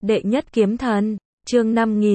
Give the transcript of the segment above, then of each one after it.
Đệ nhất kiếm thần, chương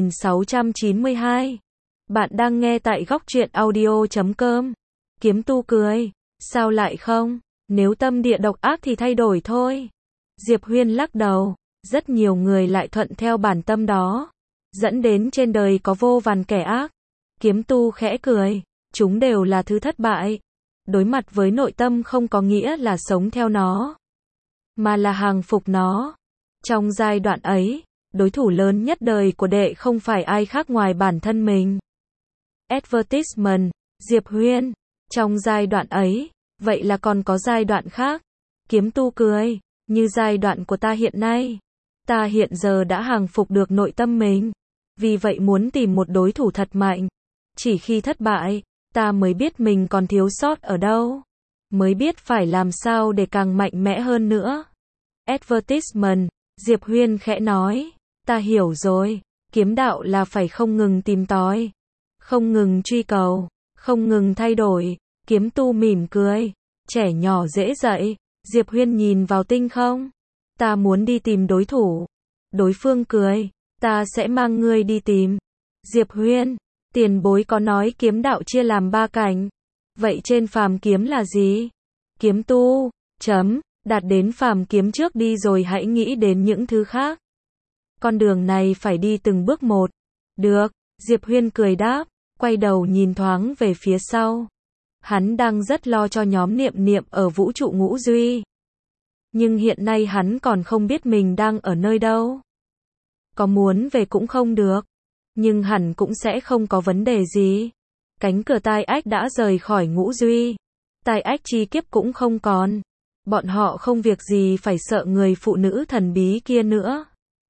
5692. Bạn đang nghe tại góc truyện audio.com. Kiếm tu cười, sao lại không? Nếu tâm địa độc ác thì thay đổi thôi. Diệp Huyên lắc đầu, rất nhiều người lại thuận theo bản tâm đó, dẫn đến trên đời có vô vàn kẻ ác. Kiếm tu khẽ cười, chúng đều là thứ thất bại. Đối mặt với nội tâm không có nghĩa là sống theo nó, mà là hàng phục nó. Trong giai đoạn ấy, đối thủ lớn nhất đời của đệ không phải ai khác ngoài bản thân mình. Advertisement, Diệp Huyên. Trong giai đoạn ấy, vậy là còn có giai đoạn khác. Kiếm tu cười, như giai đoạn của ta hiện nay. Ta hiện giờ đã hàng phục được nội tâm mình. Vì vậy muốn tìm một đối thủ thật mạnh. Chỉ khi thất bại, ta mới biết mình còn thiếu sót ở đâu. Mới biết phải làm sao để càng mạnh mẽ hơn nữa. Advertisement, Diệp Huyên khẽ nói, ta hiểu rồi, kiếm đạo là phải không ngừng tìm tòi, không ngừng truy cầu, không ngừng thay đổi. Kiếm tu mỉm cười, trẻ nhỏ dễ dạy. Diệp Huyên nhìn vào tinh không, ta muốn đi tìm đối thủ. Đối phương cười, ta sẽ mang ngươi đi tìm. Diệp Huyên, tiền bối có nói kiếm đạo chia làm 3 cảnh. Vậy trên phàm kiếm là gì? Kiếm tu, đạt đến phàm kiếm trước đi rồi hãy nghĩ đến những thứ khác. Con đường này phải đi từng bước một. Được, Diệp Huyên cười đáp, quay đầu nhìn thoáng về phía sau. Hắn đang rất lo cho nhóm Niệm Niệm ở vũ trụ ngũ duy. Nhưng hiện nay hắn còn không biết mình đang ở nơi đâu. Có muốn về cũng không được. Nhưng hẳn cũng sẽ không có vấn đề gì. Cánh cửa tai ách đã rời khỏi ngũ duy. Tai ách chi kiếp cũng không còn. Bọn họ không việc gì phải sợ người phụ nữ thần bí kia nữa.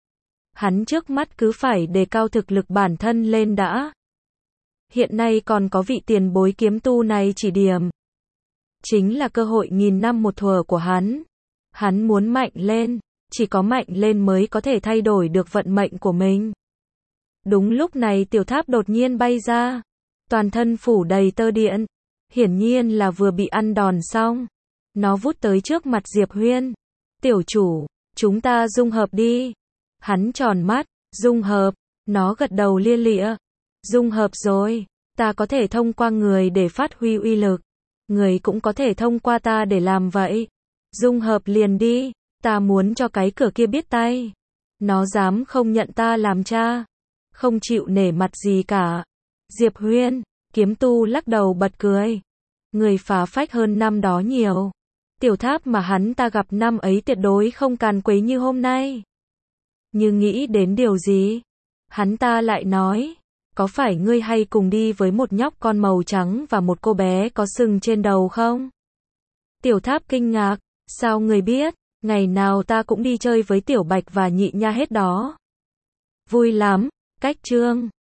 Hắn trước mắt cứ phải đề cao thực lực bản thân lên đã. Hiện nay còn có vị tiền bối kiếm tu này chỉ điểm. Chính là cơ hội nghìn năm một thuở của hắn. Hắn muốn mạnh lên, chỉ có mạnh lên mới có thể thay đổi được vận mệnh của mình. Đúng lúc này tiểu tháp đột nhiên bay ra. Toàn thân phủ đầy tơ điện. Hiển nhiên là vừa bị ăn đòn xong. Nó vút tới trước mặt Diệp Huyên. Tiểu chủ, chúng ta dung hợp đi. Hắn tròn mắt, dung hợp. Nó gật đầu lia lịa. Dung hợp rồi, ta có thể thông qua người để phát huy uy lực. Người cũng có thể thông qua ta để làm vậy. Dung hợp liền đi, ta muốn cho cái cửa kia biết tay. Nó dám không nhận ta làm cha. Không chịu nể mặt gì cả. Diệp Huyên, kiếm tu lắc đầu bật cười. Người phá phách hơn năm đó nhiều. Tiểu tháp mà hắn ta gặp năm ấy tuyệt đối không càn quấy như hôm nay. Như nghĩ đến điều gì? Hắn ta lại nói, có phải ngươi hay cùng đi với một nhóc con màu trắng và một cô bé có sừng trên đầu không? Tiểu tháp kinh ngạc, sao người biết? Ngày nào ta cũng đi chơi với Tiểu Bạch và Nhị Nha hết đó. Vui lắm, cách chương.